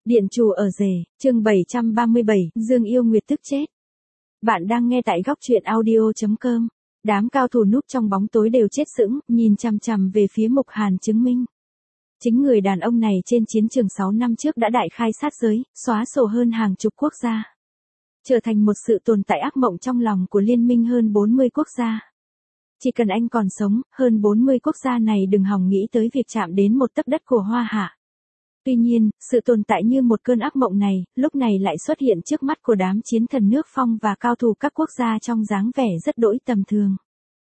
Điện chủ ở rể, chương 737, Dương Yêu Nguyệt tức chết. Bạn đang nghe tại góc truyện audio.com. Đám cao thủ núp trong bóng tối đều chết sững, nhìn chằm chằm về phía Mục Hàn chứng minh. Chính người đàn ông này trên chiến trường 6 năm trước đã đại khai sát giới, xóa sổ hơn hàng chục quốc gia. Trở thành một sự tồn tại ác mộng trong lòng của liên minh hơn 40 quốc gia. Chỉ cần anh còn sống, hơn 40 quốc gia này đừng hòng nghĩ tới việc chạm đến một tấc đất của Hoa Hạ. Tuy nhiên, sự tồn tại như một cơn ác mộng này, lúc này lại xuất hiện trước mắt của đám chiến thần nước Phong và cao thủ các quốc gia trong dáng vẻ rất đỗi tầm thường.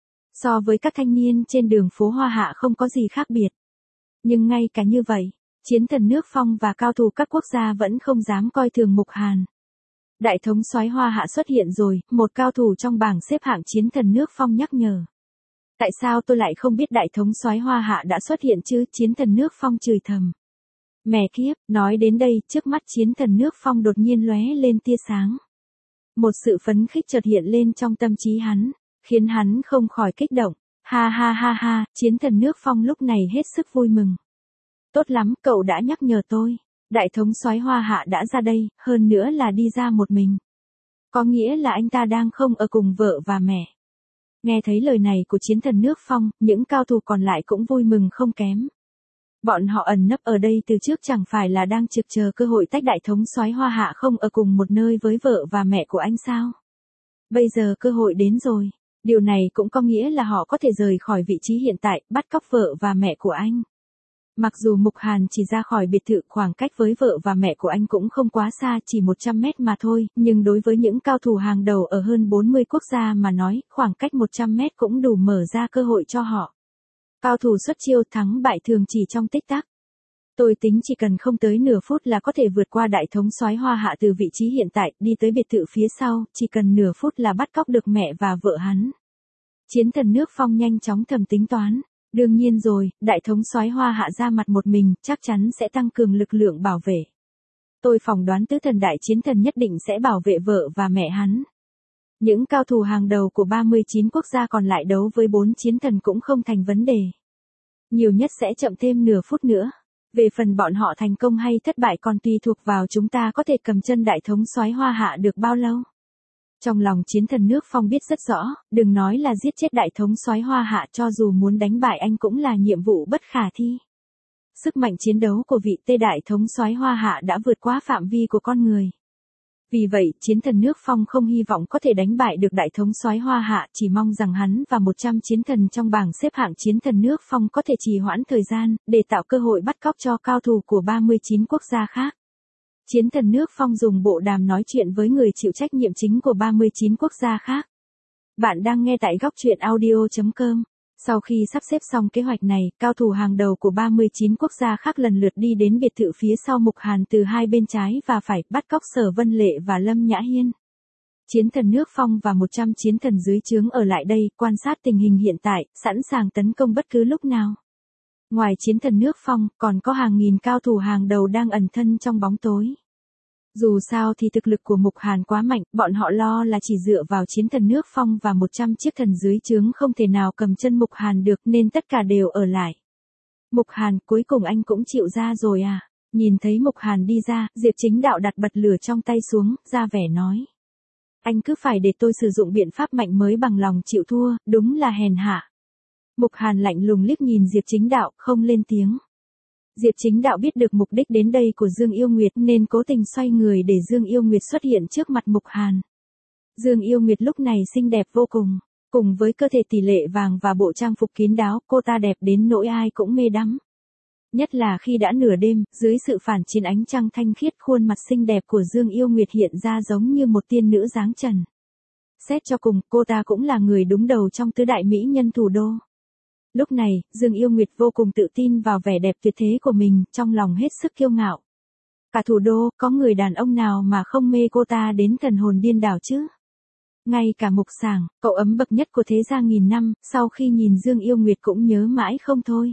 So với các thanh niên trên đường phố Hoa Hạ không có gì khác biệt. Nhưng ngay cả như vậy, chiến thần nước Phong và cao thủ các quốc gia vẫn không dám coi thường Mục Hàn. Đại thống soái Hoa Hạ xuất hiện rồi, một cao thủ trong bảng xếp hạng chiến thần nước Phong nhắc nhở. Tại sao tôi lại không biết đại thống soái Hoa Hạ đã xuất hiện chứ? Chiến thần nước Phong chửi thầm. Mẹ kiếp, nói đến đây, trước mắt chiến thần nước Phong đột nhiên lóe lên tia sáng. Một sự phấn khích chợt hiện lên trong tâm trí hắn, khiến hắn không khỏi kích động. Ha ha ha ha, chiến thần nước Phong lúc này hết sức vui mừng. Tốt lắm, cậu đã nhắc nhở tôi. Đại thống soái Hoa Hạ đã ra đây, hơn nữa là đi ra một mình. Có nghĩa là anh ta đang không ở cùng vợ và mẹ. Nghe thấy lời này của chiến thần nước Phong, những cao thủ còn lại cũng vui mừng không kém. Bọn họ ẩn nấp ở đây từ trước chẳng phải là đang trực chờ cơ hội tách đại thống soái Hoa Hạ không ở cùng một nơi với vợ và mẹ của anh sao? Bây giờ cơ hội đến rồi. Điều này cũng có nghĩa là họ có thể rời khỏi vị trí hiện tại, bắt cóc vợ và mẹ của anh. Mặc dù Mục Hàn chỉ ra khỏi biệt thự, khoảng cách với vợ và mẹ của anh cũng không quá xa, chỉ 100 mét mà thôi, nhưng đối với những cao thủ hàng đầu ở hơn 40 quốc gia mà nói, khoảng cách 100 mét cũng đủ mở ra cơ hội cho họ. Cao thủ xuất chiêu, thắng bại thường chỉ trong tích tắc. Tôi tính chỉ cần không tới nửa phút là có thể vượt qua đại thống soái Hoa Hạ từ vị trí hiện tại, đi tới biệt thự phía sau, chỉ cần nửa phút là bắt cóc được mẹ và vợ hắn. Chiến thần nước Phong nhanh chóng thầm tính toán. Đương nhiên rồi, đại thống soái Hoa Hạ ra mặt một mình, chắc chắn sẽ tăng cường lực lượng bảo vệ. Tôi phỏng đoán tứ thần đại chiến thần nhất định sẽ bảo vệ vợ và mẹ hắn. Những cao thủ hàng đầu của 39 quốc gia còn lại đấu với 4 chiến thần cũng không thành vấn đề. Nhiều nhất sẽ chậm thêm nửa phút nữa. Về phần bọn họ thành công hay thất bại còn tùy thuộc vào chúng ta có thể cầm chân đại thống soái Hoa Hạ được bao lâu. Trong lòng chiến thần nước Phong biết rất rõ, đừng nói là giết chết đại thống soái Hoa Hạ, cho dù muốn đánh bại anh cũng là nhiệm vụ bất khả thi. Sức mạnh chiến đấu của vị Tê đại thống soái Hoa Hạ đã vượt quá phạm vi của con người. Vì vậy, chiến thần nước Phong không hy vọng có thể đánh bại được đại thống soái Hoa Hạ, chỉ mong rằng hắn và 100 chiến thần trong bảng xếp hạng chiến thần nước Phong có thể trì hoãn thời gian, để tạo cơ hội bắt cóc cho cao thủ của 39 quốc gia khác. Chiến thần nước Phong dùng bộ đàm nói chuyện với người chịu trách nhiệm chính của 39 quốc gia khác. Bạn đang nghe tại góc truyện audio.com. Sau khi sắp xếp xong kế hoạch này, cao thủ hàng đầu của 39 quốc gia khác lần lượt đi đến biệt thự phía sau Mục Hàn từ hai bên trái và phải, bắt cóc Sở Vân Lệ và Lâm Nhã Hiên. Chiến thần nước Phong và 100 chiến thần dưới trướng ở lại đây, quan sát tình hình hiện tại, sẵn sàng tấn công bất cứ lúc nào. Ngoài chiến thần nước Phong, còn có hàng nghìn cao thủ hàng đầu đang ẩn thân trong bóng tối. Dù sao thì thực lực của Mục Hàn quá mạnh, bọn họ lo là chỉ dựa vào chiến thần nước Phong và 100 chiếc thần dưới trướng không thể nào cầm chân Mục Hàn được, nên tất cả đều ở lại. Mục Hàn, cuối cùng anh cũng chịu ra rồi à? Nhìn thấy Mục Hàn đi ra, Diệp Chính Đạo đặt bật lửa trong tay xuống, ra vẻ nói. Anh cứ phải để tôi sử dụng biện pháp mạnh mới bằng lòng chịu thua, đúng là hèn hạ. Mục Hàn lạnh lùng liếc nhìn Diệp Chính Đạo, không lên tiếng. Diệp Chính Đạo biết được mục đích đến đây của Dương Yêu Nguyệt nên cố tình xoay người để Dương Yêu Nguyệt xuất hiện trước mặt Mục Hàn. Dương Yêu Nguyệt lúc này xinh đẹp vô cùng, cùng với cơ thể tỷ lệ vàng và bộ trang phục kín đáo, cô ta đẹp đến nỗi ai cũng mê đắm. Nhất là khi đã nửa đêm, dưới sự phản chiếu ánh trăng thanh khiết, khuôn mặt xinh đẹp của Dương Yêu Nguyệt hiện ra giống như một tiên nữ dáng trần. Xét cho cùng, cô ta cũng là người đúng đầu trong tứ đại mỹ nhân thủ đô. Lúc này, Dương Yêu Nguyệt vô cùng tự tin vào vẻ đẹp tuyệt thế của mình, trong lòng hết sức kiêu ngạo. Cả thủ đô, có người đàn ông nào mà không mê cô ta đến thần hồn điên đảo chứ? Ngay cả Mục Sảng, cậu ấm bậc nhất của thế gia nghìn năm, sau khi nhìn Dương Yêu Nguyệt cũng nhớ mãi không thôi.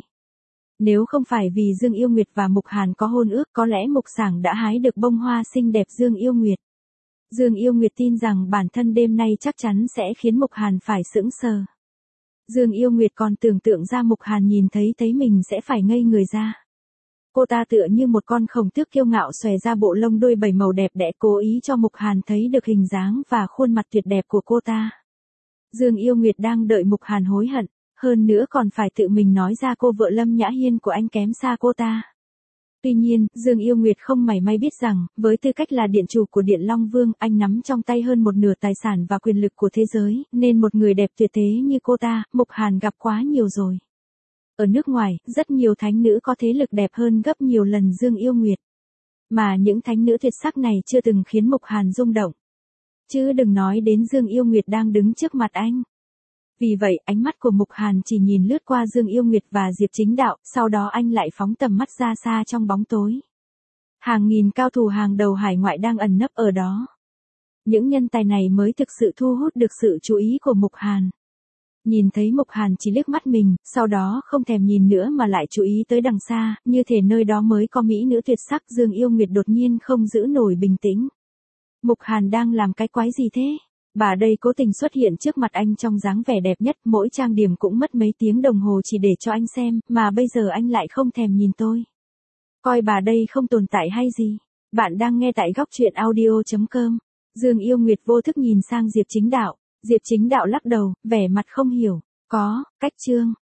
Nếu không phải vì Dương Yêu Nguyệt và Mục Hàn có hôn ước, có lẽ Mục Sảng đã hái được bông hoa xinh đẹp Dương Yêu Nguyệt. Dương Yêu Nguyệt tin rằng bản thân đêm nay chắc chắn sẽ khiến Mục Hàn phải sững sờ. Dương Yêu Nguyệt còn tưởng tượng ra Mục Hàn nhìn thấy mình sẽ phải ngây người ra. Cô ta tựa như một con khổng tước kiêu ngạo xòe ra bộ lông đuôi 7 màu đẹp đẽ, cố ý cho Mục Hàn thấy được hình dáng và khuôn mặt tuyệt đẹp của cô ta. Dương Yêu Nguyệt đang đợi Mục Hàn hối hận, hơn nữa còn phải tự mình nói ra cô vợ Lâm Nhã Hiên của anh kém xa cô ta. Tuy nhiên, Dương Yêu Nguyệt không mảy may biết rằng, với tư cách là điện chủ của Điện Long Vương, anh nắm trong tay hơn một nửa tài sản và quyền lực của thế giới, nên một người đẹp tuyệt thế như cô ta, Mục Hàn gặp quá nhiều rồi. Ở nước ngoài, rất nhiều thánh nữ có thế lực đẹp hơn gấp nhiều lần Dương Yêu Nguyệt. Mà những thánh nữ tuyệt sắc này chưa từng khiến Mục Hàn rung động. Chứ đừng nói đến Dương Yêu Nguyệt đang đứng trước mặt anh. Vì vậy, ánh mắt của Mục Hàn chỉ nhìn lướt qua Dương Yêu Nguyệt và Diệp Chính Đạo, sau đó anh lại phóng tầm mắt ra xa trong bóng tối. Hàng nghìn cao thủ hàng đầu hải ngoại đang ẩn nấp ở đó. Những nhân tài này mới thực sự thu hút được sự chú ý của Mục Hàn. Nhìn thấy Mục Hàn chỉ liếc mắt mình, sau đó không thèm nhìn nữa mà lại chú ý tới đằng xa, như thể nơi đó mới có mỹ nữ tuyệt sắc. Dương Yêu Nguyệt đột nhiên không giữ nổi bình tĩnh. Mục Hàn đang làm cái quái gì thế? Bà đây cố tình xuất hiện trước mặt anh trong dáng vẻ đẹp nhất, mỗi trang điểm cũng mất mấy tiếng đồng hồ chỉ để cho anh xem, mà bây giờ anh lại không thèm nhìn tôi. Coi bà đây không tồn tại hay gì? Bạn đang nghe tại góc truyện audio.com. Dương Yêu Nguyệt vô thức nhìn sang Diệp Chính Đạo. Diệp Chính Đạo lắc đầu, vẻ mặt không hiểu. Có, cách chương.